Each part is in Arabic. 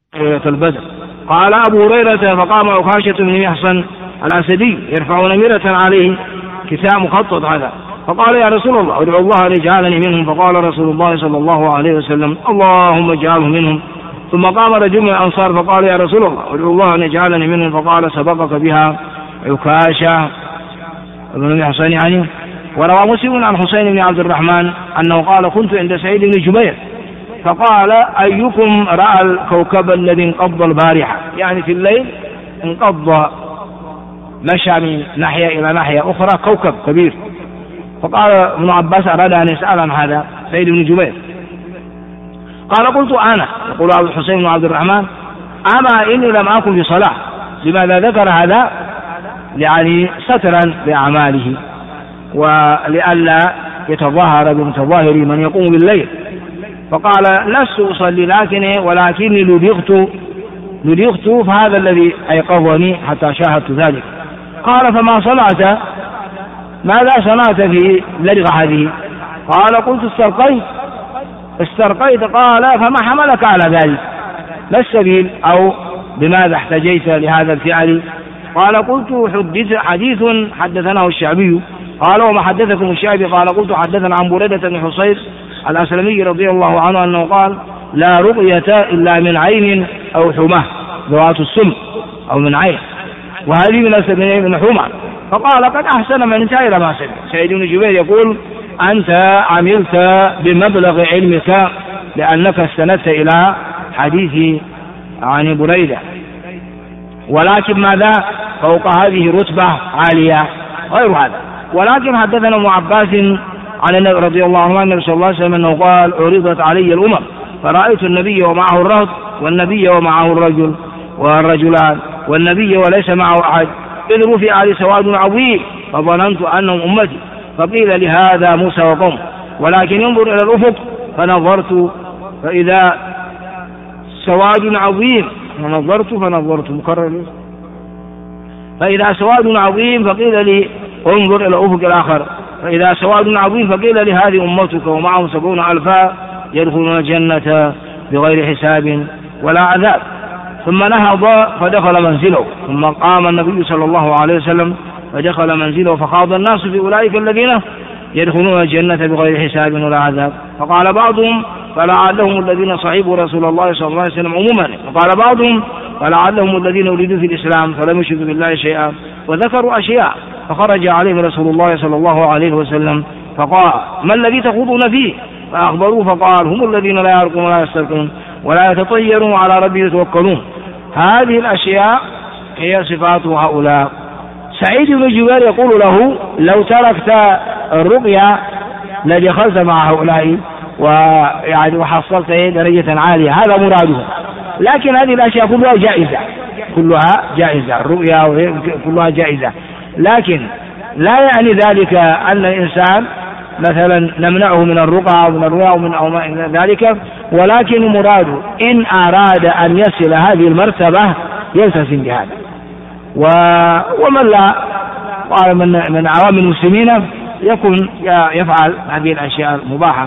ليلة البدر. قال أبو هريرة فقام عكاشة بن محصن الأسدي يرفع نمرة عليه كتاب مخطط هذا، فقال يا رسول الله ادعو الله أن يجعلني منهم، فقال رسول الله صلى الله عليه وسلم اللهم اجعله منهم. ثم قام رجل من الأنصار فقال يا رسول الله ادعو الله أن يجعلني منهم، فقال سبقك بها عكاشة بن محصن يعني. وروى مسلم عن حسين بن عبد الرحمن أنه قال كنت عند سعيد بن جبير فقال أيكم رأى الكوكب الذي انقض البارحة، يعني في الليل انقض مشى من ناحية إلى ناحية أخرى كوكب كبير. فقال ابن عباس أراد أن يسأل عن هذا سعيد بن جبير، قال قلت أنا، يقول عبد الحسين بن عبد الرحمن أما إني لم أكن في صلاة. لماذا ذكر هذا؟ يعني سترا لأعماله ولئلا يتظاهر بمتظاهر من يقوم بالليل. فقال لست أصلي ولكني لدغت فهذا الذي أيقظني حتى شاهدت ذلك. قال فما صنعت؟ ماذا صنعت في لدغة هذه؟ قال قلت استرقيت. قال فما حملك على ذلك؟ ما السبيل أو بماذا احتجيت لهذا الفعل؟ قال قلت حديث حدثناه الشعبي. قال وما حدثكم الشعبي؟ قال قلت حدثنا عن بريدة بن حصير الأسلمي رضي الله عنه أنه قال لا رقية إلا من عين أو حمى ذوات السم أو من عين، وهذه من حمى. فقال قد أحسن من انتهى إلى ما سمع. سعيد بن جبير يقول أنت عملت بمبلغ علمك لأنك استندت إلى حديث عن بريدة، ولكن ماذا فوق هذه رتبة عالية غير هذا. ولكن حدثنا ابن عباس عن النبي رضي الله عنه النبي صلى الله عليه وسلم أنه قال عرضت علي الأمم فرأيت النبي ومعه الرهط والنبي ومعه الرجل والرجلان والنبي وليس معه أحد، إذ رفع لي سواد عظيم فظننت أنهم أمتي، فقيل لهذا موسى وقوم، ولكن ينظر إلى الأفق فنظرت فإذا سواد عظيم فنظرت مكرر فإذا سواد عظيم فقيل لي انظر إلى الأفق الآخر فإذا سواد عظيم فقيل لي هذه أمتك ومعهم 70,000 يدخلون الجنة بغير حساب ولا عذاب. ثم نهض فدخل منزله، ثم قام النبي صلى الله عليه وسلم فدخل منزله فخاض الناس في أولئك الذين يدخلون الجنة بغير حساب ولا عذاب. فقال بعضهم فلعلهم الذين صحبوا رسول الله صلى الله عليه وسلم عموما، وقال بعضهم فلعلهم الذين ولدوا في الإسلام فلم يشركوا بالله شيئا، وذكروا أشياء. فخرج عليهم رسول الله صلى الله عليه وسلم فقال ما الذي تخوضون فيه؟ فأخبروه فقال هم الذين لا يرقون ولا يسترقون ولا يتطيرون على ربهم يتوكلون. هذه الأشياء هي صفات هؤلاء. سعيد بن جبير يقول له لو تركت الرقية لدخلت مع هؤلاء ويعني وحصلت درجة عالية، هذا مراده. لكن هذه الأشياء كلها جائزة الرقية كلها جائزة، لكن لا يعني ذلك أن الإنسان مثلا نمنعه من الرقى أو من الرؤى أو ما ذلك، ولكن مراده إن أراد أن يصل هذه المرتبة يلتزم بهذا. ومن لا قال من عوام المسلمين يكون يفعل هذه الأشياء المباحة.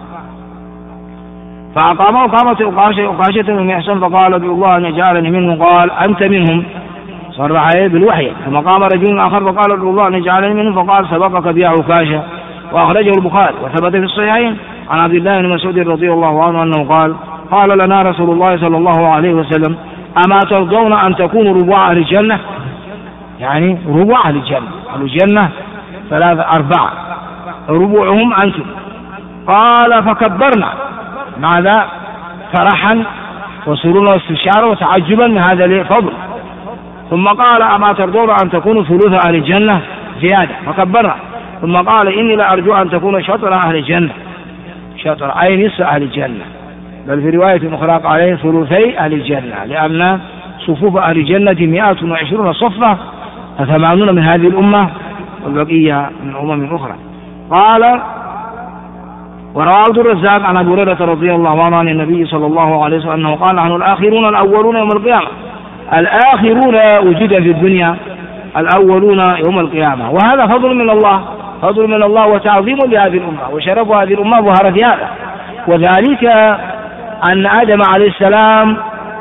فأقامه قامة عكاشة بن محصن فقال ادعو الله أن يجعلني منهم، قال أنت منهم صرح بالوحي. ثم قام رجل آخر فقال ادعو الله أن يجعلني منهم، فقال سبقك بها عكاشة. وأخرجه البخاري وثبت في الصحيحين عن عبد الله بن مسعود رضي الله عنه أنه قال لنا رسول الله صلى الله عليه وسلم أما ترضون أن تكونوا ربع أهل الجنة؟ يعني ربع أهل الجنة، أهل الجنة 3-4 ربعهم أنتم. قال فكبرنا، ماذا فرحا وسرورا واستبشارا وتعجبا من هذا الفضل. ثم قال أما ترضون أن تكونوا ثلث أهل الجنة زيادة، فكبرنا. ثم قال إني لأرجو أن تكون شطر أهل الجنة، شطر أي نصف أهل الجنة، بل في رواية أخرى قال ثلثي أهل الجنة، لأن صفوف أهل الجنة 120 صفة، 80 من هذه الأمة والبقية من أمم أخرى. قال وروى عبد الرزاق عن أبي هريرة رضي الله عنه عن النبي صلى الله عليه وسلم أنه قال نحن الآخرون الأولون يوم القيامة. الآخرون وجد في الدنيا، الأولون يوم القيامة، وهذا فضل من الله وتعظيم لهذه الأمة، وشرف هذه الأمة ظهر في هذا، وذلك أن آدم عليه السلام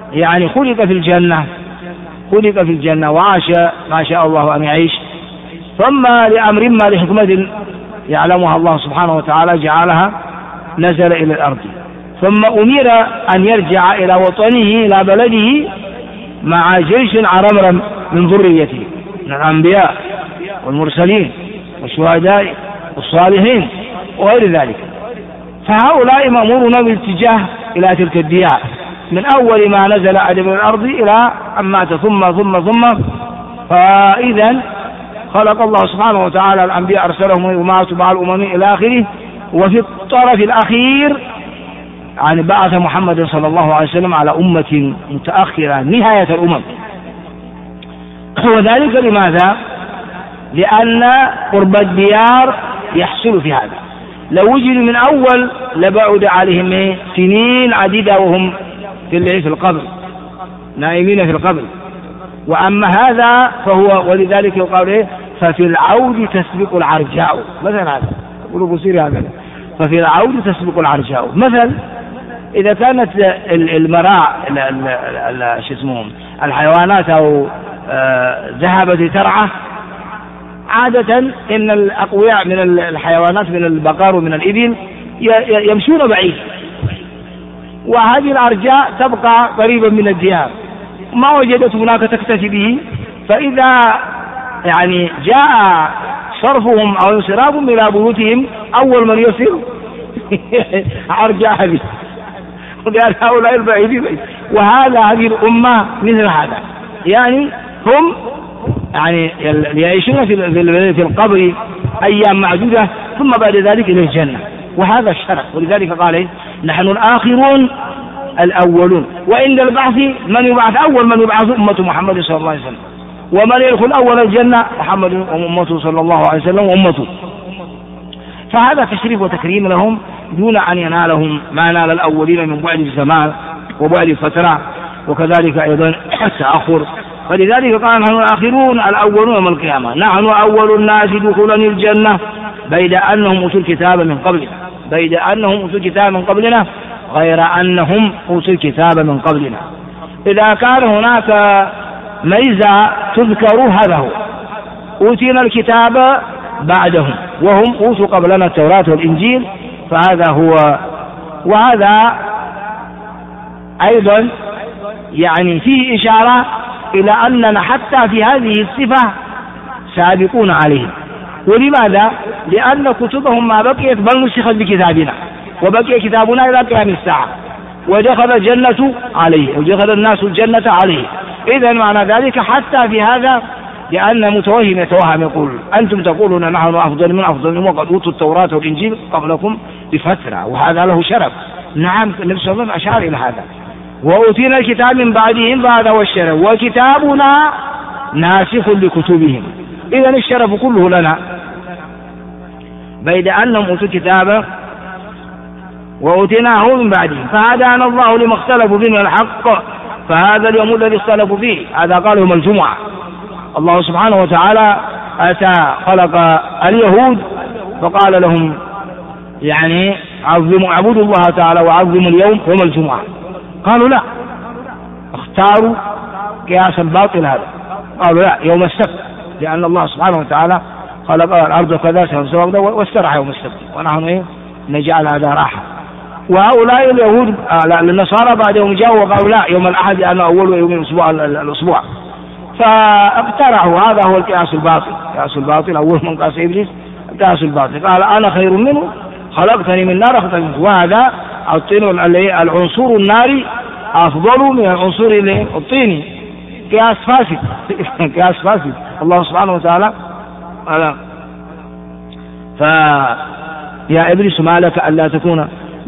يعني خلق في الجنة، خلق في الجنة وعاش ما شاء الله أن يعيش، ثم لأمر ما لحكمة يعلمها الله سبحانه وتعالى جعلها نزل إلى الأرض، ثم أمر أن يرجع إلى وطنه إلى بلده مع جيش عرمرم من ذريته من الأنبياء والمرسلين والشهداء والصالحين وغير ذلك. فهؤلاء مأمورون بالاتجاه إلى تلك الديار من أول ما نزل آدم من الأرض إلى أن مات ثم فإذا خلق الله سبحانه وتعالى الأنبياء أرسلهم وما تبع الأمم إلى آخره. وفي الطرف الأخير يعني بعث محمد صلى الله عليه وسلم على أمة متأخرة نهاية الأمم، وذلك لماذا؟ لأن قرب الديار يحصل في هذا. لو وجدوا من أول لبعد عليهم سنين عديدة وهم في القبر نائمين في القبر. وأما هذا فهو ولذلك يقال ففي العود تسبق العرجاء، مثلا هذا يقولوا بصير هذا ففي العود تسبق العرجاء. مثل إذا كانت المراع الحيوانات أو ذهبت ترعى، عادة إن الأقوياء من الحيوانات من البقر ومن الإبل يمشون بعيد، وهذه الأرجاء تبقى قريبا من الديار، ما وجدت هناك تكتفي به، فإذا يعني جاء صرفهم أو انصرافهم إلى بيوتهم أول من يصل أرجاء هذه، لأن هؤلاء البعيدين. هذه الأمة مثل هذا، يعني هم يعني يعيشون في القبر أيام معدودة ثم بعد ذلك إلى الجنة، وهذا الشرف. ولذلك قال نحن الآخرون الأولون، وعند البعث من يبعث أول من يبعث أمة محمد صلى الله عليه وسلم، ومن يدخل أول الجنة محمد وأمته صلى الله عليه وسلم وأمته. فهذا تشريف وتكريم لهم دون أن ينالهم ما نال الأولين من بعد الزمان وبعد الفترة، وكذلك أيضا التأخر. فلذلك قال نحن الآخرون الأولون يوم القيامة، نحن أول الناس دخولا الجنة بيد أنهم أوتوا الكتاب من قبلنا غير أنهم أوتوا الكتاب من قبلنا. إذا كان هناك ميزة تذكر هذا هو، أوتينا الكتاب بعدهم وهم أوتوا قبلنا التوراة والإنجيل، فهذا هو. وهذا أيضا يعني فيه إشارة إلى أننا حتى في هذه الصفة سابقون عليه. ولماذا؟ لأن كتبهم ما بقيت بل نسخت بكتابنا، وبقي كتابنا إلى قيام الساعة، ودخل الجنة عليه ودخل الناس الجنة عليه. إذا معنى ذلك حتى في هذا، لأن متوهم يتوهم يقول أنتم تقولون نحن أفضل من وقد أوتوا التوراة والإنجيل قبلكم بفترة، وهذا له شرف. نعم النبي صلى الله عليه وسلم أشار إلى هذا، وأوتينا الكتاب من بعدهم فهذا هو الشرف، وكتابنا ناسخ لكتبهم. إذا الشرف كله لنا بيد أنهم أوتوا الكتاب وأوتيناه من بعدهم، فهدانا الله لما اختلفوا فيه من الحق، فهذا اليوم الذي اختلفوا فيه. هذا قال يوم الجمعة. الله سبحانه وتعالى أتى خلق اليهود فقال لهم يعني اعبدوا الله تعالى وعظموا اليوم يوم الجمعة. قالوا لا، اختاروا قياسا باطل هذا، قالوا لا يوم السبت، لأن الله سبحانه وتعالى خلق الأرض كذا واستراح يوم السبت، ونحن نجعل هذا راحة. وهؤلاء اليهود النصارى بعد يوم جاءوا وقالوا لا يوم الأحد أنا أول يوم الأسبوع، فاقترحوا هذا هو القياس الباطل. أول من قاس إبليس القياس الباطل، قال أنا خير منه خلقتني من نار خلقتني منه، وهذا العنصر الناري أفضل من العنصر الطيني، قياس فاسد. الله سبحانه وتعالى قال يا إبليس ما لك ألا تكون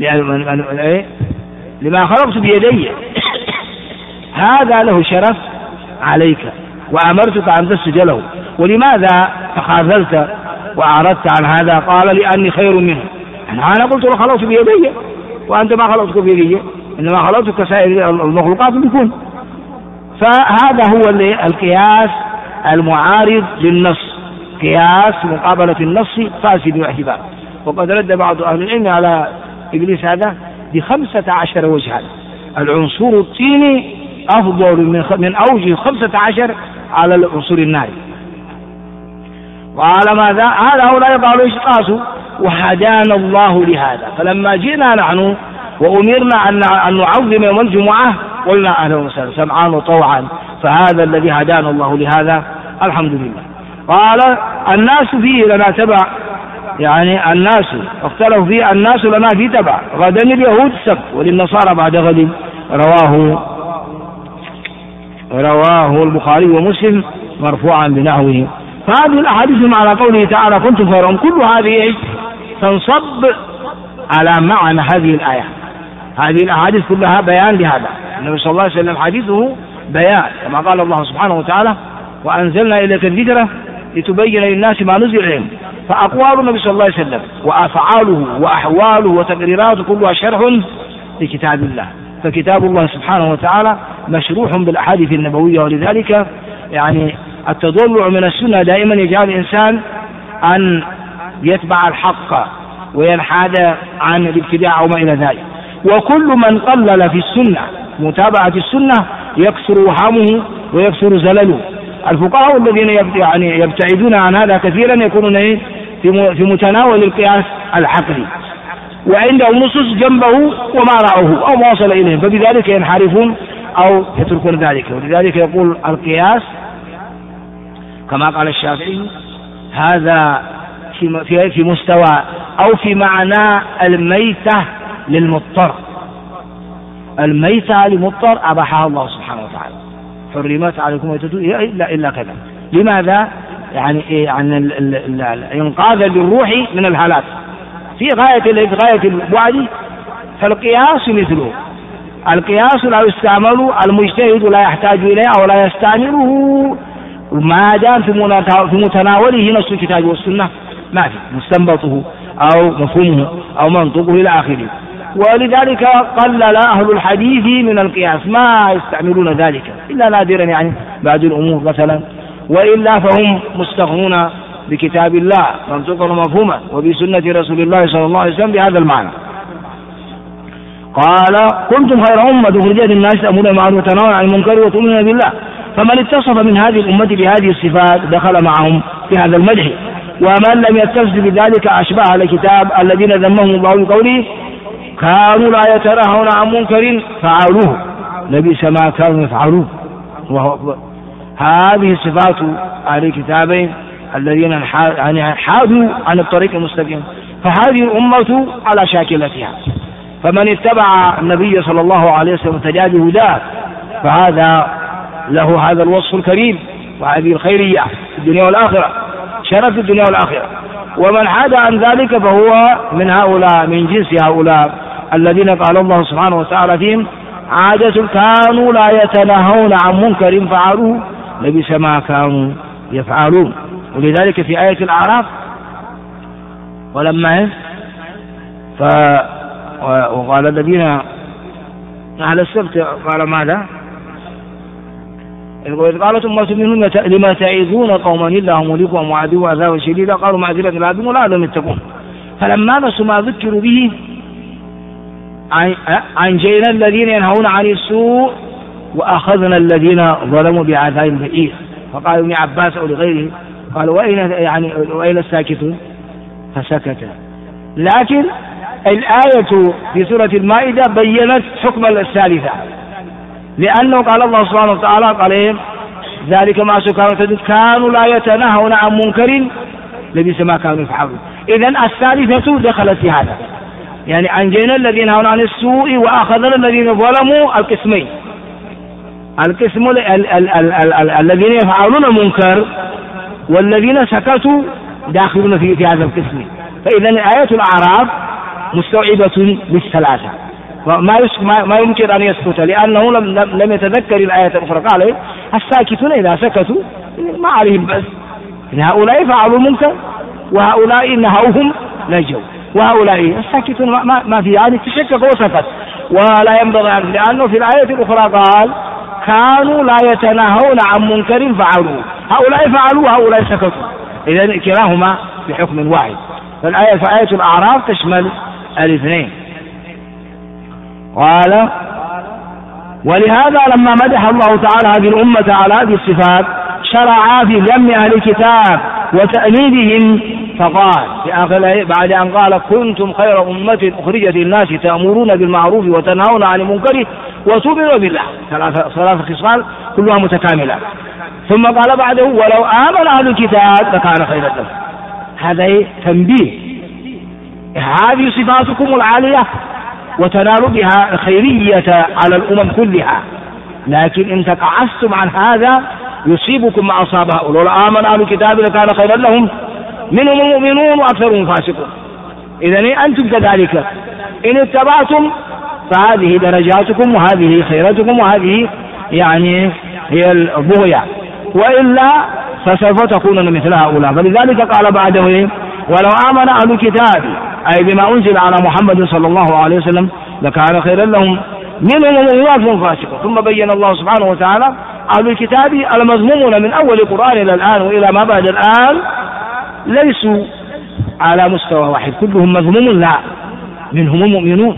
لما خلقت بيدي هذا له شرف عليك وأمرتك أن تسجد له، ولماذا تخاذلت وأعرضت عن هذا؟ قال لأني خير منه. أنا قلت له خلقت بيدي وأنت ما خلقتك بيدي، إنما خلقتك كسائر المخلوقات بكون. فهذا هو القياس المعارض للنص، قياس مقابلة النص فاسد واعتبار. وقد رد بعض أهل العلم على إبليس هذا ب15 وجها. العنصر الطيني أفضل من أوجه 15 على العصور النار. وعلى ماذا؟ على هؤلاء قالوا قاسوا وهدانا الله لهذا. فلما جئنا نحن وأمرنا أن نعظم يوم الجمعة قلنا أهلا وسهلا سمعان وطوعا، فهذا الذي هدانا الله لهذا الحمد لله. قال الناس فيه لنا تبع، يعني الناس اختلفوا فيه، الناس لنا فيه تبع، غدا اليهود السبت وللنصارى بعد غد. رواه البخاري ومسلم مرفوعا بنحوه. فهذه الأحاديث على قوله تعالى كنتم خير أمة كل هذه تنصب على معنى هذه الآية. هذه الأحاديث كلها بيان لهذا. النبي صلى الله عليه وسلم حديثه بيان، كما قال الله سبحانه وتعالى وأنزلنا إليك الذكر لتبين للناس ما نزل إليهم. فأقوال النبي صلى الله عليه وسلم وأفعاله وأحواله وتقريراته كلها شرح لكتاب الله. فكتاب الله سبحانه وتعالى مشروح بالأحاديث النبوية، ولذلك يعني التضلع من السنة دائما يجعل الإنسان أن يتبع الحق وينحاد عن الابتداع أو ما إلى ذلك. وكل من قلل في السنة متابعة السنة يكثر وهمه ويكثر زلله. الفقهاء الذين يعني يبتعدون عن هذا كثيرا يكونون في متناول القياس العقلي، وعندهم نصوص جنبه وما رأوه أو ما وصل إليهم، فبذلك ينحرفون أو يتركون ذلك. ولذلك يقول القياس كما قال الشافعي هذا في مستوى أو في معنى الميتة للمضطر. الميتة للمضطر أباحها الله سبحانه وتعالى، حرمت عليكم ميتة إلا كذا. لماذا؟ يعني إنقاذا للروح من الهلاك في غاية البعد. فالقياس مثله، القياس لا يستعمل، المجتهد لا يحتاج إليه أو لا يستعمله ما دام في متناوله نص الكتاب والسنة، ما في مستنبطه أو مفهومه أو منطقه إلى آخره. ولذلك قلل أهل الحديث من القياس، ما يستعملون ذلك إلا نادرا، يعني بعض الأمور مثلا، وإلا فهم مستغنون بكتاب الله منطقا ومفهوما وبسنة رسول الله صلى الله عليه وسلم بهذا المعنى. قال كنتم خير أمة أخرجت للناس تأمرون بالمعروف وتنهون عن المنكر وتؤمنون بالله. فمن اتصف من هذه الأمة بهذه الصفات دخل معهم في هذا المدح، ومن لم يتصف بذلك أشبه الكتاب الذين ذمهم الله بقوله كانوا لا يتناهون عن منكر فعلوه لبئس ما كانوا يفعلون. هذه صفات أهل الكتابين الذين حادوا عن الطريق المستقيم. فهذه الأمة على شاكلتها، فمن اتبع النبي صلى الله عليه وسلم وتجاه بهداه فهذا له هذا الوصف الكريم وهذه الخيرية في الدنيا والآخرة، شرف الدنيا والآخرة. ومن حاد عن ذلك فهو من هؤلاء، من جنس هؤلاء الذين قال الله سبحانه وتعالى فيهم عادة كانوا لا يتناهون عن منكر فعلوه لبئس ما كانوا يفعلون. ولذلك في آية الأعراف ولما وقال الذين أهل السبت قال ماذا؟ إذ قالت أمة منهم لما تعظون قوما الله مهلكهم وعدوا عذابا شديدا قالوا معذرة إلى ربكم لعلهم يتقون. فلما نسوا ما ذكروا به أنجينا الذين ينهون عن السوء وأخذنا الذين ظلموا بعذاب بئيس. فقال ابن عباس أو لغيره قالوا وأين الساكتون؟ فسكت. لكن الآية في سورة المائدة بيّنت حكم الثالثة، لأنه قال الله سبحانه وتعالى قال ذلك ما كانوا لا يتناهون عن منكر لبئس ما كانوا يفعلون. إذن الثالثة دخلت في هذا، يعني أنجينا الذين ينهون عن السوء وأخذنا الذين ظلموا القسمين. القسم الذين يفعلون المنكر والذين سكتوا داخلون في هذا القسم. فإذا آية الأعراف مستوعبة للثلاثة، ما يمكن أن يسكت، لأنه لم يتذكر الآية الأخرى. قال الساكتون إذا سكتوا ما عليهم بس، إن هؤلاء فعلوا المنكر وهؤلاء نهوهم نجوا، وهؤلاء الساكتون ما في، يعني تشكك وسكت ولا ينبغي أن، لأنه في الآية الأخرى قال كانوا لا يتناهون عن منكر فعلوا، هؤلاء فعلوا وهؤلاء سكتوا، إذن كلاهما بحكم واحد. فآية الأعراف تشمل الاثنين. قال ولهذا لما مدح الله تعالى هذه الأمة على هذه الصفات شرع في ذم أهل الكتاب وتأنيبهم، فقال في آخر الآية بعد أن قال كنتم خير أمة أخرجت للناس تأمرون بالمعروف وتنهون عن المنكر وتؤمنون بالله، ثلاث خصال كلها متكاملة. ثم قال بعده ولو آمن أهل الكتاب لكان خيرا لهم. هذا تنبيه، هذه صفاتكم العالية وتنالوا بها الخيرية على الأمم كلها، لكن إن تقعستم عن هذا يصيبكم ما أصاب هؤلاء. ولو آمن أهل الكتاب لكان خيرا لهم منهم المؤمنون وأكثرهم فاسقون. إذن أنتم كذلك إن اتبعتم فهذه درجاتكم وهذه خيرتكم وهذه يعني هي البغية، وإلا فسوف تكونون مثل هؤلاء. فلذلك قال بعده ولو آمن أهل الكتاب أي بما أنزل على محمد صلى الله عليه وسلم لكان خيرا لهم منهم المؤمنون فاسقون. ثم بين الله سبحانه وتعالى أهل الكتاب المذمومون من أول القرآن إلى الآن وإلى ما بعد الآن ليسوا على مستوى واحد، كلهم مذموم، لا، منهم المؤمنون.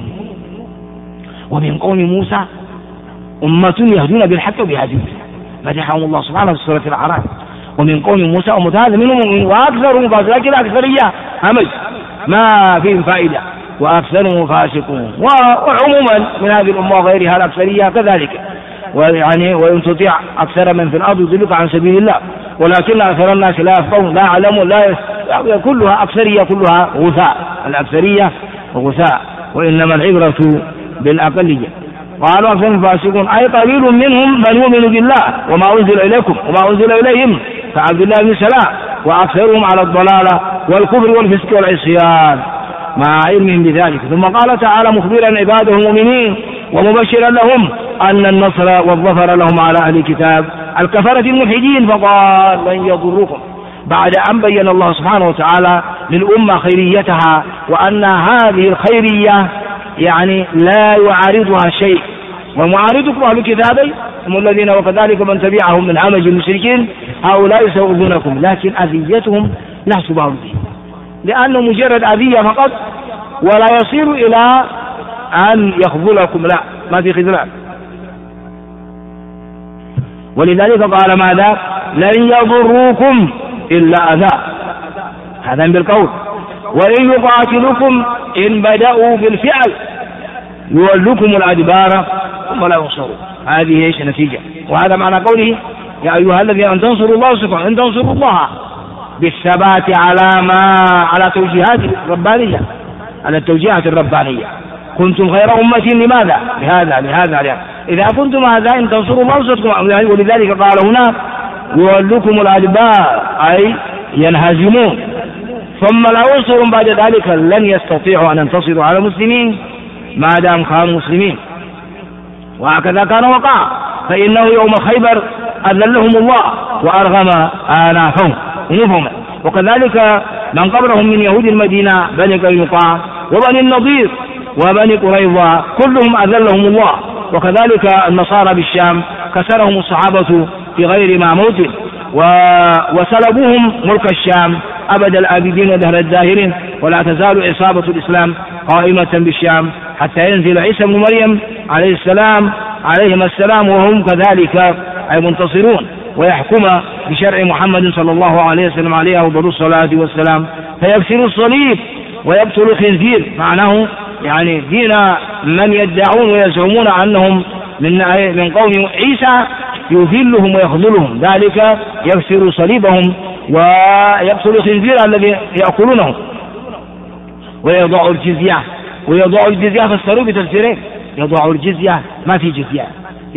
ومن قوم موسى أمة يهدون بالحق وبهدي مدحهم الله سبحانه في سورة الأعراف. ومن قوم موسى أمة، هذا منهم المؤمنون وأكثرهم فاسقون، لكن أكثرية همج ما فيهم فائدة وأكثرهم فاسقون. وعموما من هذه الأمة وغيرها الأكثرية كذلك، ويعني وإن تطيع أكثر من في الأرض يضلك عن سبيل الله ولكن أكثر الناس لا يفقهون لا يعلمون كلها أكثرية، كلها غثاء، الأكثرية غثاء، وإنما العبرة بالأقلية. قالوا أكثرهم فاسقون أي قليل منهم من يؤمن بالله وما أنزل إليكم وما أنزل إليهم كعبد الله بن سلام، وأكثرهم على الضلالة والكفر والفسق والعصيان مع علمهم بذلك. ثم قال تعالى مخبرا عباده المؤمنين ومبشرا لهم أن النصر والظفر لهم على أهل الكتاب الكفرة الملحدين، فقال لن يضركم، بعد أن بين الله سبحانه وتعالى للأمة خيريتها وأن هذه الخيرية يعني لا يعارضها شيء. ومعارضكم أهل الكتاب هم الذين وكذلك من تبعهم من همج المشركين هؤلاء سيؤذونكم، لكن أذيتهم لا تبال به، لأنه مجرد أذية فقط ولا يصير إلى أن يخذلكم، لا، ما في خذلان. ولذلك قال ماذا؟ لن يضروكم إلا أذى، هذا بالقول، وإن يقاتلكم إن بدأوا بالفعل يولوكم الأدبار ثم لا ينصرون. هذه ايش النتيجة؟ وهذا معنى قوله يا أيها الذين أن تنصروا الله سبحانه، أن تنصروا الله بالثبات على توجيهات الربانية، على التوجيهات الربانية. كنتم خير أمة لماذا؟ لهذا إذا كنتم هذا إن تنصروا الله سبحانه. ولذلك قال هنا يولوكم الأدبار أي ينهزمون ثم لا ينصرون بعد ذلك، لن يستطيعوا أن ينتصروا على المسلمين ما دام كانوا مسلمين. وهكذا كان وقع، فإنه يوم خيبر أذلهم الله وأرغم آنافهم. وكذلك من قبلهم من يهود المدينة بني قينقاع وبني النضير وبني قريظة كلهم أذلهم الله. وكذلك النصارى بالشام كسرهم الصحابة في غير ما موت وسلبوهم ملك الشام أبد الآبدين ودهر الداهرين. ولا تزال عصابة الإسلام قائمة بالشام حتى ينزل عيسى بن مريم عليهم السلام وهم كذلك أي منتصرون، ويحكم بشرع محمد صلى الله عليه وسلم عليه أفضل الصلاة والسلام، فيكسر الصليب ويقتل الخنزير. معناه يعني دين من يدعون ويزعمون أنهم من قوم عيسى يذلهم ويخذلهم، ذلك يكسر صليبهم ويقتل الخنزير الذي يأكلونه ويضع الجزية فسروا بتفسيرين. يضع الجزية ما في جزية،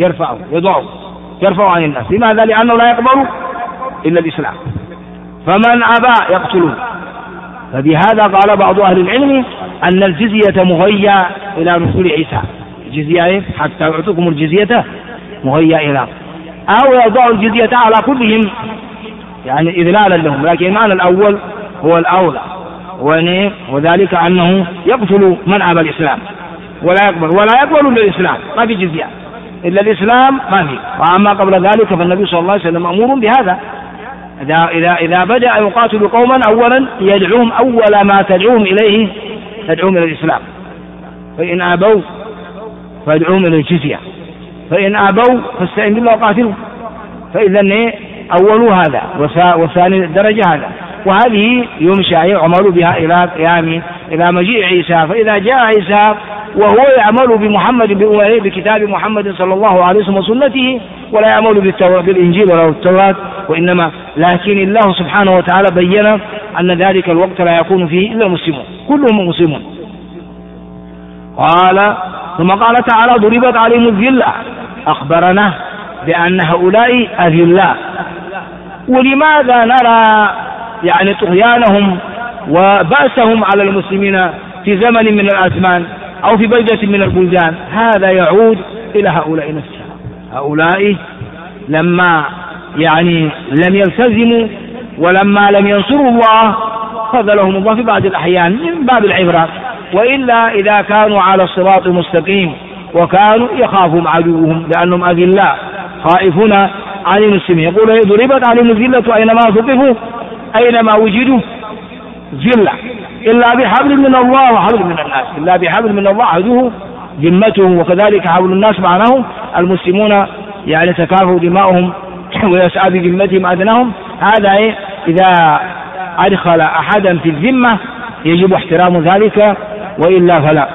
يرفع عن الناس. لماذا؟ لأنه لا يقبل إلا الإسلام، فمن أبى يقتله. فبهذا قال بعض أهل العلم أن الجزية مهيئة إلى نزول عيسى، الجزية حتى يعطوكم الجزية مهيئة إلى، أو يضع الجزية على كلهم يعني إذلالا لهم، لكن المعنى الأول هو الأولى، وذلك أنه يقتل من أبى الإسلام ولا يقبل إلا الإسلام، ما في جزية إلا الإسلام ما في. وأما قبل ذلك فالنبي صلى الله عليه وسلم مأمور بهذا، إذا بدأ يقاتل قوما أولا يدعوهم أول ما تدعوهم إليه تدعوهم إلى الإسلام، فإن أبوا فادعوهم إلى الجزية. فإن أبوا فاستعن بالله وقاتلوا. فإذا أول هذا وثاني درجة هذا، وهذه يمشى يعمل بها إلى مجيء عيسى. فإذا جاء عيسى وهو يعمل بكتاب محمد صلى الله عليه وسلم وسنته، ولا يعمل بالإنجيل ولا التوراة، وإنما لكن الله سبحانه وتعالى بين أن ذلك الوقت لا يكون فيه إلا المسلمون، كلهم مسلمون. ثم قال تعالى: ضربت عليهم الذلة، أخبرنا بأن هؤلاء أذلاء. ولماذا نرى طغيانهم وبأسهم على المسلمين في زمن من الأزمان أو في بلدة من البلدان؟ هذا يعود إلى هؤلاء نفسهم. هؤلاء لما لم يلتزموا ولما لم ينصروا الله خذلهم الله في بعض الأحيان من باب العبرة، وإلا إذا كانوا على الصراط المستقيم وكانوا يخافهم عدوهم لأنهم أذلاء خائفون عن المسلمين. يقول: ضربت عليهم الذلة أينما ثقفوا، أينما وجدوا ذلة إلا بحبل من الله وحبل من الناس. إلا بحبل من الله عدوه ذمتهم، وكذلك حبل الناس معناه المسلمون تكافوا دماؤهم ويسعى بذمتهم أدناهم. هذا إذا أدخل أحدا في الذمة يجب احترام ذلك، وإلا فلا.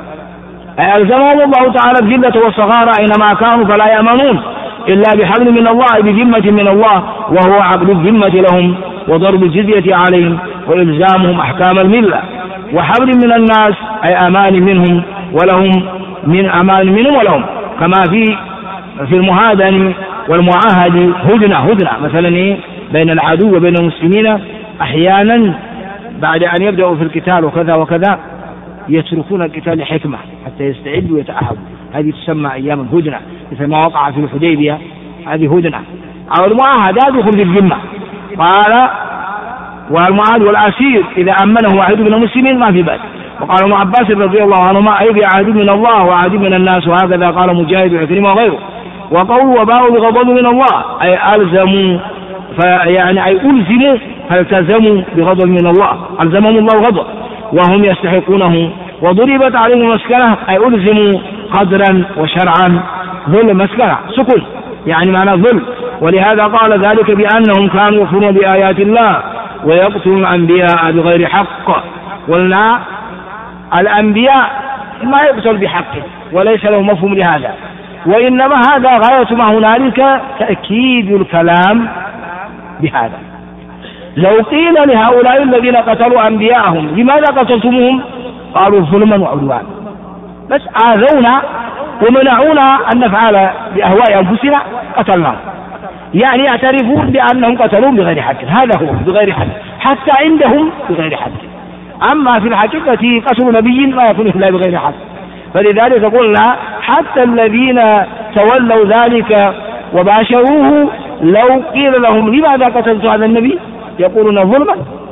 ألزمهم الله تعالى الذلة والصغار أينما كانوا فلا يأمنون إلا بحبل من الله، بذمة من الله، وهو عقد الذمة لهم وضرب الجزية عليهم وإلزامهم أحكام الملة. وحبل من الناس أي أمان منهم ولهم، من أمان منهم ولهم، كما في المهادن والمعاهد هدنة مثلا بين العدو وبين المسلمين. أحيانا بعد أن يبدأوا في القتال وكذا وكذا يتركون القتال حكمة حتى يستعدوا ويتأهبوا. هذه تسمى أيام الهدنة، مثل ما وقع في الحديبية، هذه هدنة. أو المعاهدات يدخل في الذمة. قال: والمعاهد والأسير إذا أمنه واحد من المسلمين ما في بأس. وقال ابن عباس رضي الله عنهما: أي بعهد من الله وعهد من الناس. وهكذا قال مجاهد وعكرمة وغيره. وقول: وباءوا بغضب من الله، أي ألزموا أي ألزموا فالتزموا بغضب من الله، ألزمهم الله غضب وهم يستحقونه. وضربت عليهم المسكنة، أي ألزموا قدرا وشرعا ظلم مسكنة سكن، معنى ظلم. ولهذا قال ذلك بأنهم كانوا يكفرون بآيات الله ويقتلون الأنبياء بغير حق. قلنا الأنبياء ما يقتل بحقه وليس له مفهوم لهذا، وإنما هذا غاية ما هنالك تأكيد الكلام بهذا. لو قيل لهؤلاء الذين قتلوا أنبياءهم: لماذا قتلتموهم؟ قالوا: ظلما وعدوانا، بس آذونا ومنعونا أن نفعل بأهواء أنفسنا قتلناهم. يعترفون بأنهم قتلون بغير حق، هذا هو بغير حق، حتى عندهم بغير حق. أما في الحقيقة قتل نبي ما يكون إلا بغير حق. فلذلك قلنا حتى الذين تولوا ذلك وباشروه لو قيل لهم: لماذا قتلت هذا النبي؟ يقولون: ظلما.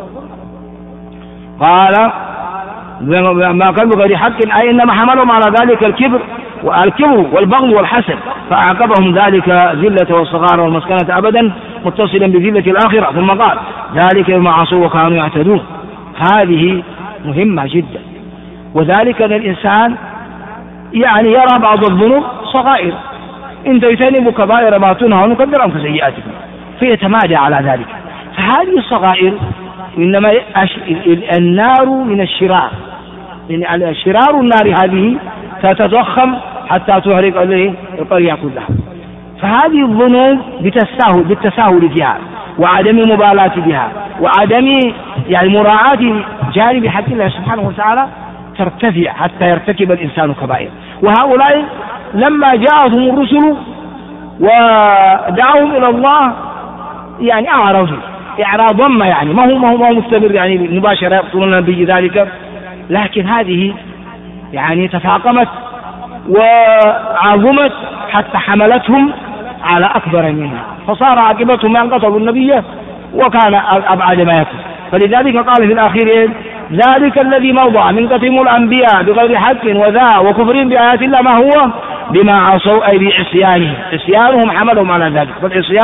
قال: ما قال بغير حق، أي إنما حملهم على ذلك الكبر والبغي والحسد، فأعقبهم ذلك ذلة والصغار والمسكنة أبدا متصلا بذلة الآخرة. ثم قال: ذلك بما عصوا وكانوا يعتدون. هذه مهمة جدا، وذلك أن الإنسان يرى بعض الذنوب صغائر، إن تجتنبوا كبائر ما تنهون نكفر عنكم سيئاتكم، فيتمادى على ذلك. فهذه الصغائر إنما النار من الشرار، شرار النار هذه تتضخم حتى تحرق القرية كلها. فهذه الذنوب بالتساهل فيها وعدم مبالاة بها وعدم مراعاة جانب حق الله سبحانه وتعالى ترتفع حتى يرتكب الإنسان كبائر. وهؤلاء لما جاءتهم الرسل ودعوهم إلى الله أعرضوا إعراضا ما هو مستمر مباشرة يقتلون النبي ذلك، لكن هذه تفاقمت وعظمت حتى حملتهم على أكبر منها، فصار عاقبتهم أن قتلوا النبي وكان أبعد ما يكون. فلذلك قال في الأخير: ذلك الذي مضى من قتل الأنبياء بغير حق وذا وكفرهم بآيات الله ما هو بما عصوا أي بعصيانهم، عصيانهم حملهم على ذلك. فالعصيان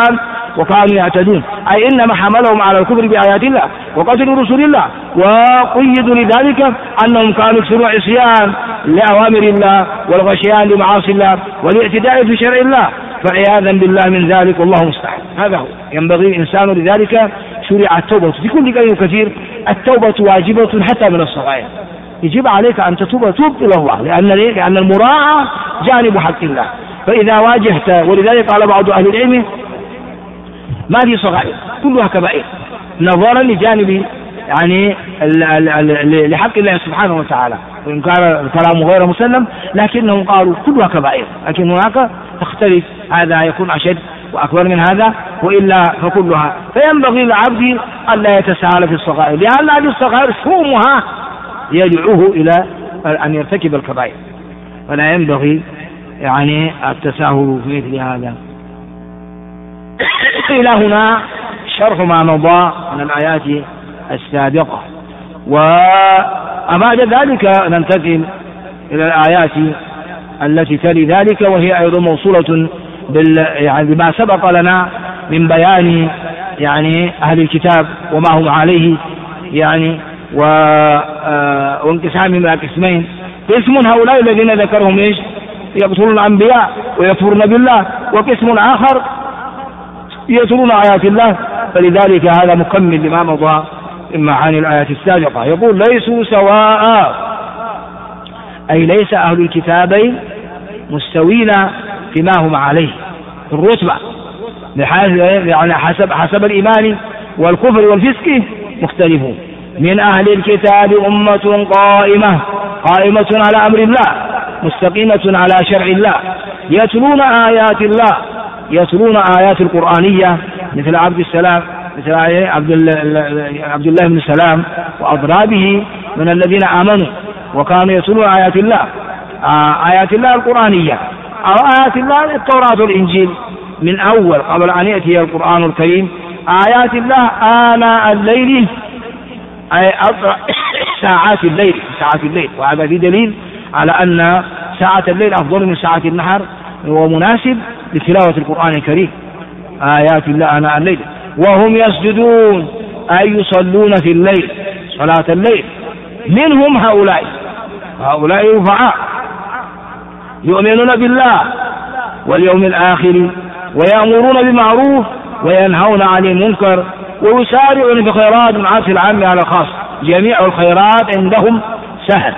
وكانوا يعتدون، أي إنما حملهم على الكفر بآيات الله وقتل رسول الله، وقيدوا لذلك أنهم كانوا يكثرون عصيان لأوامر الله والغشيان لمعاصي الله والاعتداء في شرع الله، فعياذا بالله من ذلك والله مستعان. هذا هو ينبغي الإنسان، لذلك شرع التوبة في كل كلمة كثير. التوبة واجبة حتى من الصغائر، يجب عليك أن توب إلى الله، لأن المراعاة جانب حق الله. فإذا واجهت، ولذلك قال بعض أهل العلم ما في صغائر كلها كبائر، نظرا لجانب يعني لحق الله سبحانه وتعالى، وإن كان الكلام غير مسلم لكنهم قالوا كلها كبائر، لكن هناك تختلف، هذا يكون أشد وأكبر من هذا، وإلا فكلها. فينبغي للعبد ألا يتساهل في الصغائر، لأن هذه الصغائر شؤمها يدعوه إلى أن يرتكب الكبائر، فلا ينبغي يعني التساهل في مثل هذا. إلى هنا شرح ما مضى من الآيات السابقة، وبعد ذلك ننتقل إلى الآيات التي تلي ذلك، وهي أيضا موصولة يعني بما سبق لنا من بيان يعني أهل الكتاب وما هم عليه، يعني وانقسامهم إلى قسمين: قسم هؤلاء الذين ذكرهم ايش؟ يقتلون الأنبياء ويكفرون بالله، وقسم آخر يتلون آيات الله. فلذلك هذا مكمل لما مضى من معاني الآيات السابقة. يقول: ليسوا سواء، أي ليس أهل الكتابين مستوين فيما هم عليه في الرتبة، يعني حسب الإيمان والكفر والفسق مختلفون. من أهل الكتاب أمة قائمة على أمر الله، مستقيمة على شرع الله، يتلون آيات الله، يتلون آيات القرآنية، مثل مثل عبد الله بن سلام وأضرابه من الذين آمنوا وكانوا يتلون آيات الله، آيات الله القرآنية، أو آيات الله التوراة والإنجيل من أول قبل أن يأتي القرآن الكريم. آيات الله آناء الليل، أي ساعات الليل، وهذا في دليل على أن ساعة الليل أفضل من ساعة النهار، ومناسب لتلاوة القرآن الكريم. آيات الله آناء الليل وهم يسجدون، أي يصلون في الليل صلاة الليل. منهم هؤلاء رفعاء يؤمنون بالله واليوم الآخر، ويأمرون بالمعروف وينهون عن المنكر، ويسارعون في خيرات من عكس العام على الخاص. جميع الخيرات عندهم سهل،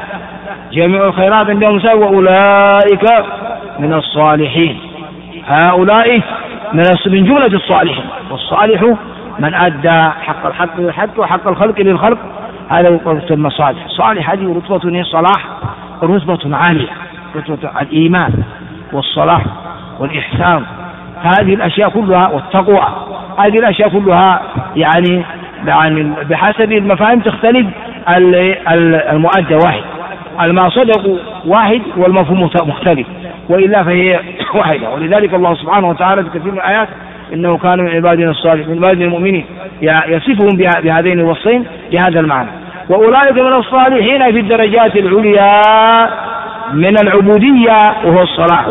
وأولئك من الصالحين. هؤلاء من جملة الصالحين، والصالح من أدى حق الحق وحق الخلق للخلق، هذا رتبة المصالح. صالح هذه رتبة صلاح، رتبة عالية، رتبة الإيمان والصلاح والإحسان، هذه الأشياء كلها، والتقوى، هذه الأشياء كلها يعني بحسب المفاهيم تختلف. المؤدى واحد، المصدق واحد، والمفهوم مختلف، وإلا فهي واحدة. ولذلك الله سبحانه وتعالى في كثير من الآيات إنه كان من عبادنا الصالحين، من عبادنا المؤمنين، يصفهم بهذين الوصفين بهذا المعنى. وأولئك من الصالحين في الدرجات العليا من العبودية، وهو الصلاح.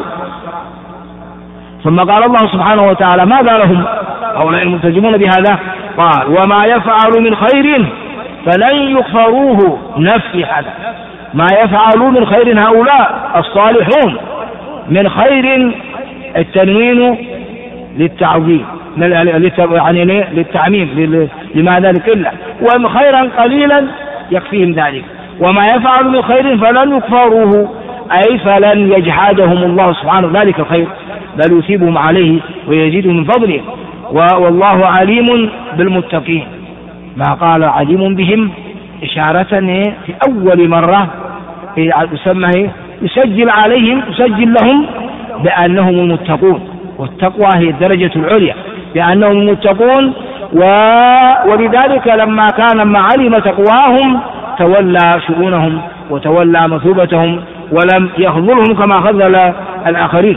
ثم قال الله سبحانه وتعالى: ماذا لهم هؤلاء الملتزمون بهذا؟ قال: وما يفعل من خير فلن يكفروه. نفي هذا، ما يفعلون من خير هؤلاء الصالحون، من خير التنوين للتعظيم، يعني للتعميم، لماذا لقلة، وخيرا قليلا يكفيهم ذلك. وما يفعل من خير فلن يكفروه، أي فلن يجحدهم الله سبحانه ذلك الخير، بل يثيبهم عليه ويزيدهم من فضله. والله عليم بالمتقين، ما قال عليم بهم إشارة في أول مرة يسجل لهم بأنهم المتقون، والتقوى هي الدرجة العليا، بأنهم المتقون. ولذلك لما علم تقواهم تولى شؤونهم وتولى مثوبتهم، ولم يخذلهم كما خذل الآخرين.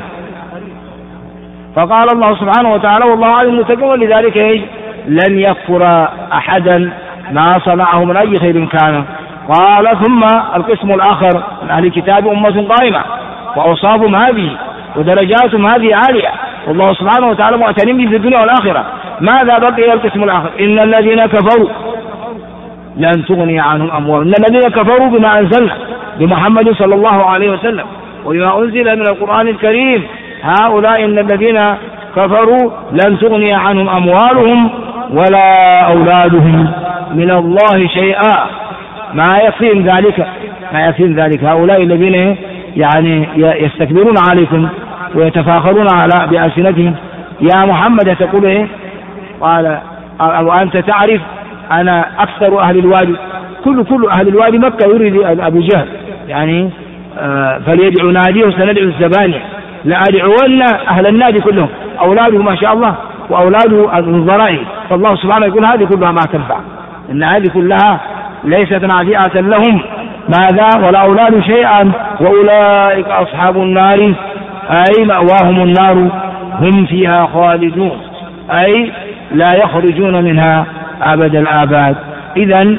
فقال الله سبحانه وتعالى: والله عليم بالمتقين. ولذلك لن يكفر أحدا ما صنعه من أي خير كان. قال: ثم القسم الآخر من أهل الكتاب أمة قائمة، وأوصافهم هذه ودرجاتهم هذه عالية، والله سبحانه وتعالى معتنين به في الدنيا والآخرة. ماذا بقي القسم الآخر؟ إن الذين كفروا لن تغني عنهم أموالهم. إن الذين كفروا بما أنزلنا بمحمد صلى الله عليه وسلم وبما أنزل من القرآن الكريم، هؤلاء إن الذين كفروا لن تغني عنهم أموالهم ولا أولادهم من الله شيئا. ما يكفيهم ذلك هؤلاء الذين يعني يستكبرون عليكم ويتفاخرون على بألسنتهم. يا محمد تقول إيه؟ قال وأنت تعرف أنا أكثر أهل الوادي، كل أهل الوادي مكة يريد أبو جهل يعني فليدعو ناديه سندعو الزبانية، لأدعون أهل النادي كلهم أولاده ما شاء الله وأولاده الضرائب. فالله سبحانه يقول هذه كلها ما تنفع، إن هذه كلها ليست نافعة لهم ماذا ولا أولاد شيئا وأولئك أصحاب النار أي مأواهم النار هم فيها خالدون، أي لا يخرجون منها أبد الآباد. إذن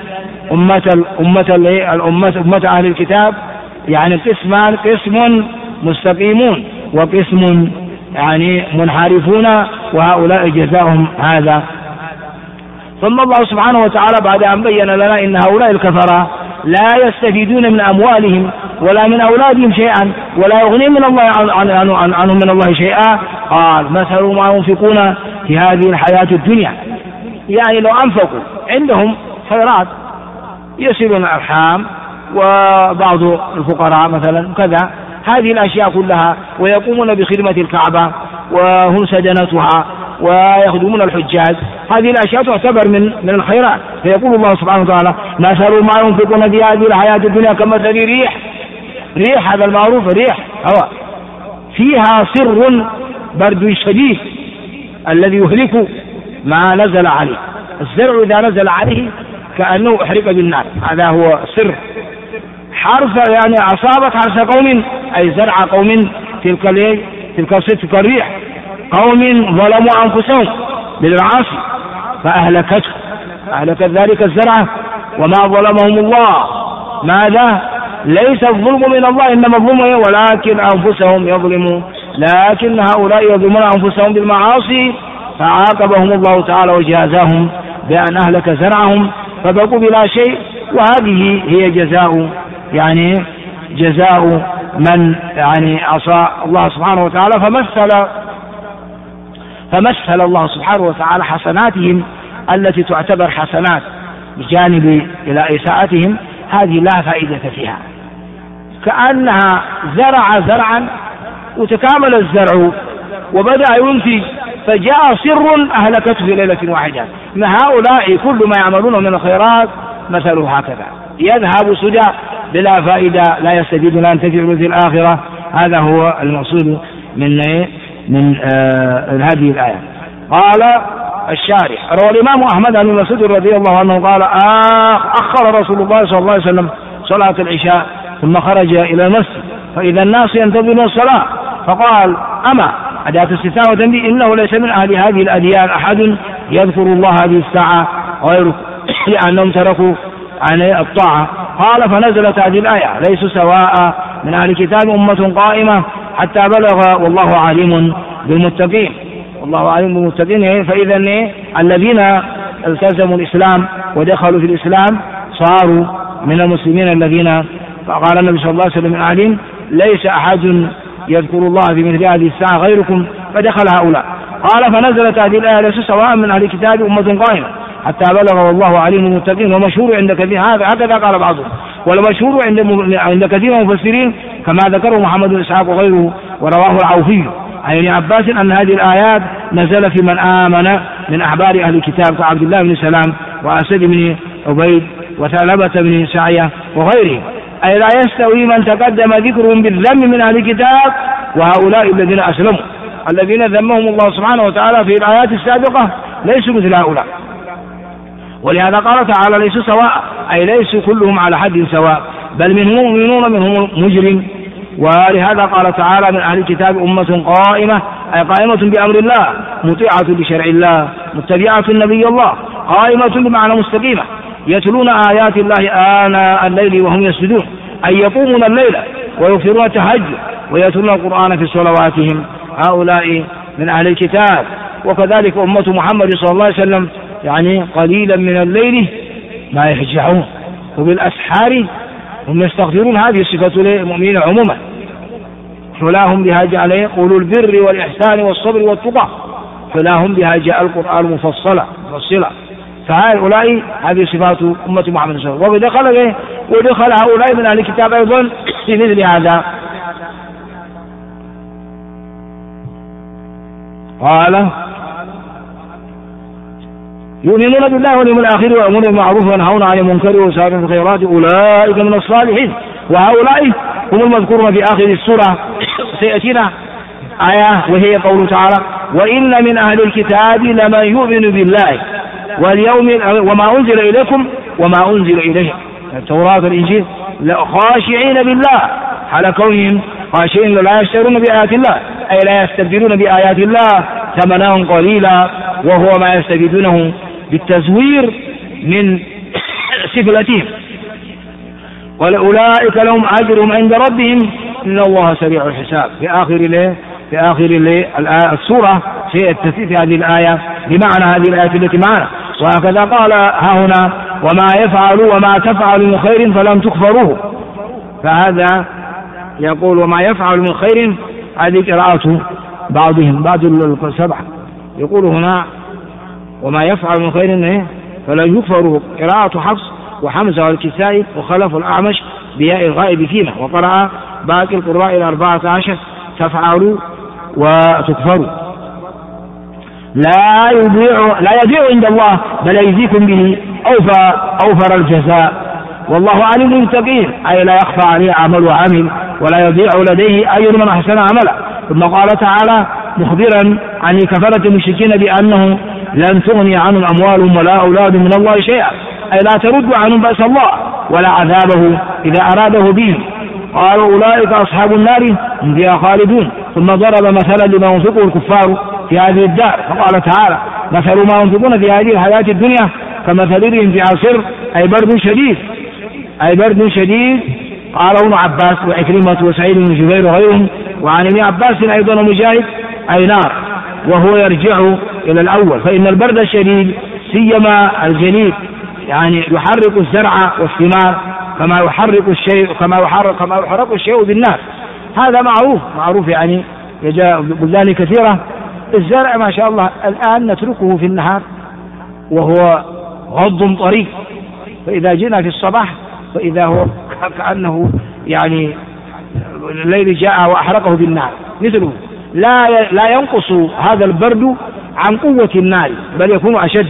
أمة أهل الكتاب يعني قسمان، قسم مستقيمون وقسم يعني منحرفون، وهؤلاء جزاؤهم هذا. ثم الله سبحانه وتعالى بعد أن بين لنا إن هؤلاء الكفرة لا يستفيدون من أموالهم ولا من أولادهم شيئا ولا يغني من الله عنهم من الله شيئا، قال مثل ما ينفقون في هذه الحياة الدنيا، يعني لو أنفقوا عندهم خيرات يصلون الأرحام وبعض الفقراء مثلا كذا، هذه الأشياء كلها، ويقومون بخدمة الكعبة وهم سدنتها ويخدمون الحجاج، هذه الأشياء تعتبر من الخيرات. فيقول الله سبحانه وتعالى مثل ما ينفقون في هذه الحياة الدنيا كمثل ريح هذا المعروف، ريح هواء فيها سر برد شديد الذي يهلك ما نزل عليه. الزرع إذا نزل عليه كأنه أحرق بالنار، هذا هو سر. حرث يعني أصابت حرث قوم أي زرع قوم تلك الريح، قوم ظلموا أنفسهم بالمعاصي فأهلكت ذلك الزرع وما ظلمهم الله. ماذا؟ ليس الظلم من الله إنما الظلم ولكن أنفسهم يظلمون، لكن هؤلاء يظلمون أنفسهم بالمعاصي فعاقبهم الله تعالى وجازاهم بأن أهلك زرعهم فبقوا بلا شيء. وهذه هي جزاء من يعني عصى الله سبحانه وتعالى. فمثل الله سبحانه وتعالى حسناتهم التي تعتبر حسنات بجانب إلى إساءتهم، هذه لا فائدة فيها، كأنها زرع زرعا وتكامل الزرع وبدأ ينتج فجاء سر أهلكته في ليلة واحدة. ما هؤلاء كل ما يعملون من الخيرات مثله هكذا يذهب سدى بلا فائدة، لا يستفيد لا ينتفع في الآخرة. هذا هو المقصود من هذه الآية. قال الشارح روى الإمام أحمد عن مسعود رضي الله عنه قال أخر رسول الله صلى الله عليه وسلم صلاة العشاء ثم خرج إلى المسجد فإذا الناس ينتظرون الصلاة فقال أما أداة استثناء وتنبيه إنه ليس من أهل هذه الأديان أحد يذكر الله هذه الساعة غيره لأنهم تركوا عن الطاعة. قال فنزلت هذه الآية ليسوا سواء من أهل الكتاب أمة قائمة حتى بلغ والله عليم بالمتقين. والله عليم بالمتقين. فإذا الذين التزموا الإسلام ودخلوا في الإسلام صاروا من المسلمين الذين قال النبي صلى الله عليه وسلم عليم ليس أحد يذكر الله في مثل هذه الساعة غيركم فدخل هؤلاء. قال فنزلت هذه الآية ليسوا سواء من أهل الكتاب أمة قائمة حتى بلغ والله عليم بالمتقين. ومشهور عند كثير هكذا قال بعضهم، والمشهور عند كثير من المفسرين كما ذكره محمد بن إسحاق وغيره ورواه العوفي عن ابن عباس أن هذه الآيات نزل في من آمن من أحبار أهل الكتاب كعبد الله بن سلام وأسد بن عبيد وثعلبة بن سعية وغيرهم، أي لا يستوي من تقدم ذكرهم بالذم من أهل الكتاب وهؤلاء الذين أسلموا الذين ذمهم الله سبحانه وتعالى في الآيات السابقة ليسوا مثل هؤلاء. ولهذا قال تعالى ليسوا سواء، أي ليسوا كلهم على حد سواء بل منهم مؤمنون منهم مجرم. ولهذا قال تعالى من أهل الكتاب أمة قائمة، أي قائمة بأمر الله مطيعة لشرع الله متبعة النبي الله، قائمة بمعنى مستقيمة يتلون آيات الله آناء الليل وهم يسجدون، أي يقومون الليل ويكثرون التهجد ويتلون القرآن في صلواتهم. هؤلاء من أهل الكتاب. وكذلك أمة محمد صلى الله عليه وسلم يعني قليلا من الليل ما يهجعون وبالأسحار هم يستغفرون. هذه صفة للمؤمنين عموما. فلاهم بها جاء أولو البر والإحسان والصبر والتقى، فلاهم بها جاء القرآن مفصلا. فهؤلاء هذه صفات أمة محمد صلى الله عليه وسلم. ودخل هؤلاء من أهل الكتاب أيضا في مثل هذا. قال يؤمنون بالله واليوم الآخر ويأمرون بالمعروف وينهون عن المنكر ويسارعون في الخيرات أولئك من الصالحين. وهؤلاء هم المذكورون في آخر السورة. سيأتينا آية وهي قوله تعالى وإن من أهل الكتاب لمن يؤمن بالله واليوم وما أنزل إليكم وما أنزل إليهم التوراة والإنجيل خاشعين بالله على كونهم خاشعين لا يشترون بآيات الله أي لا يستبدلون بآيات الله ثمنا قليلا وهو ما يستبدونه بالتزوير من سفلتهم. ولأولئك لهم أجرهم عند ربهم إن الله سريع الحساب. في آخر السورة سيأتي في هذه الآية بمعنى هذه الآية التي معنا. وهكذا قال ها هنا وما يفعل وما تفعل من خير فلم تكفروه. فهذا يقول وما يفعل من خير هذه قراءة بعضهم بعض السبعة يقول هنا وما يفعل من خير فلن يكفروه. قراءة حفص وحمزة والكسائي وخلف الأعمش بياء الغائب فيما. وقرأ باقي القراء 14 تفعلوا وتكفروا. لا يضيع عند الله بل يجزيكم به أوفر الجزاء والله عليم بالمتقين أي لا يخفى عليه عمل وعمل ولا يضيع لديه أجر من أحسن عملا. ثم قال تعالى مخبرا عن كفرة المشركين بأنه لن تغني عنهم أموالهم ولا أولادهم من الله شيئا أي لا ترد عنهم بأس الله ولا عذابه إذا أراده بهم. قالوا أولئك أصحاب النار هم فيها خالدون. ثم ضرب مثلا لما ينفقه الكفار في هذه الدار فقال تعالى مثل ما ينفقون في هذه الحياة الدنيا كمثل ريح في عصر أي برد شديد. قال ابن عباس وعكرمة وسعيد بن جبير وغيرهم وعن ابن عباس أيضا ومجاهد أي نار وهو يرجع إلى الأول. فإن البرد الشديد سيما الجليد يعني يحرك الزرع والثمار كما يحرك الشيء بالنار. هذا معروف يعني يجاء بلدان كثيرة. الزرع ما شاء الله الآن نتركه في النهار وهو غض طري فإذا جئنا في الصباح فإذا هو كأنه يعني الليل جاء وأحرقه بالنار مثله. لا ينقص هذا البرد عن قوة النار بل يكون أشد.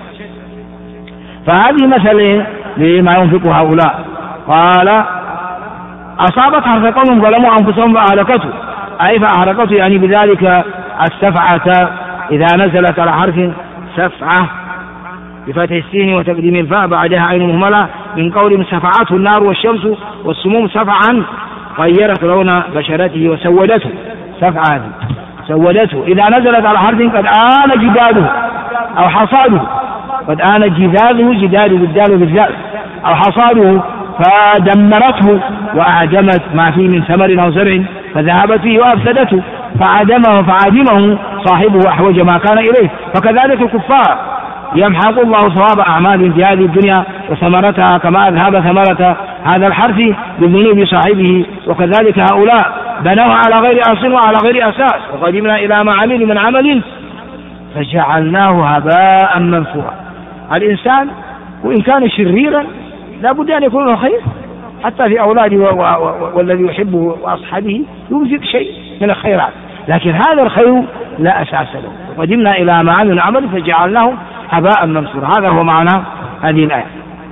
فهذه مثل لما ينفق هؤلاء. قال أصابت حرث قوم ظلموا أنفسهم فأهلكته أي فأهلكته يعني بذلك السفعة إذا نزلت على حرف سفعة بفتح السين وتقديم الفاء بعدها عين مهملة من قول سفعته النار والشمس والسموم سفعا غيرت لون بشرته وسودته سفعة سودته إذا نزلت على حرف قد آن جداده أو حصاده قد آن جداده بالدال بالذال أو حصاده فدمرته وأعدمت ما فيه من ثمر أو زرع فذهبت فيه وأفسدته فعدمه صاحبه أحوج ما كان إليه. فكذلك الكفار يمحق الله ثواب أعمالهم في هذه الدنيا وثمرتها كما أذهب ثمرة هذا الحرث بذنوب صاحبه. وكذلك هؤلاء بنوا على غير أصل وعلى غير أساس وقدمنا إلى ما عملوا من عمل فجعلناه هباء منثورا. الإنسان وإن كان شريرا لا بد أن يكون له خير حتى في أولاده والذي يحبه وأصحابه يمسك شيء من الخيرات لكن هذا الخير لا أساس له. وقدمنا إلى ما عملوا عمل فجعلناه هباء منثورا. هذا هو معنى هذه الآية.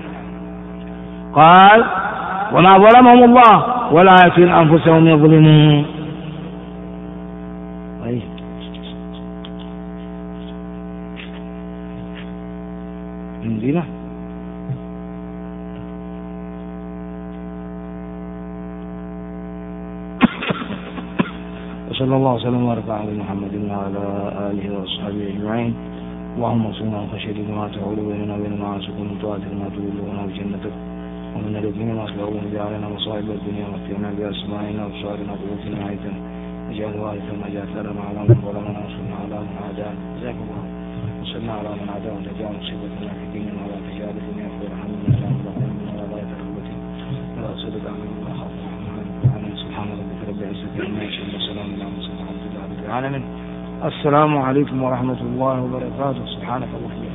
قال وما ظلمهم الله ولكن أنفسهم يظلمون. وصلى الله وسلم وبارك على محمد وعلى آله وأصحابه أجمعين. اللهم اغفرنا من خشيتك ما تحول بيننا وبين معاصيك ومن طاعتك ما تبلغنا بجنتك ومن اليقين ما تهون به علينا مصائب الدنيا ومتعنا بأسماعنا وأبصارنا وقوتنا أحييتنا واجعل وارثا واجعل ثارنا على من ظلمنا الأعداء وتجعل مصيبتنا في ديننا ولا تجعل الدنيا أكبر همنا ولا مبلغ علمنا ولا غاية رغبتنا ولا أسألك أن الله خاف الرحمن. سبحان ربك رب العزة عما يصفون وسلام على المرسلين والحمد لله رب العالمين. السلام عليكم ورحمة الله وبركاته. سبحانك اللهم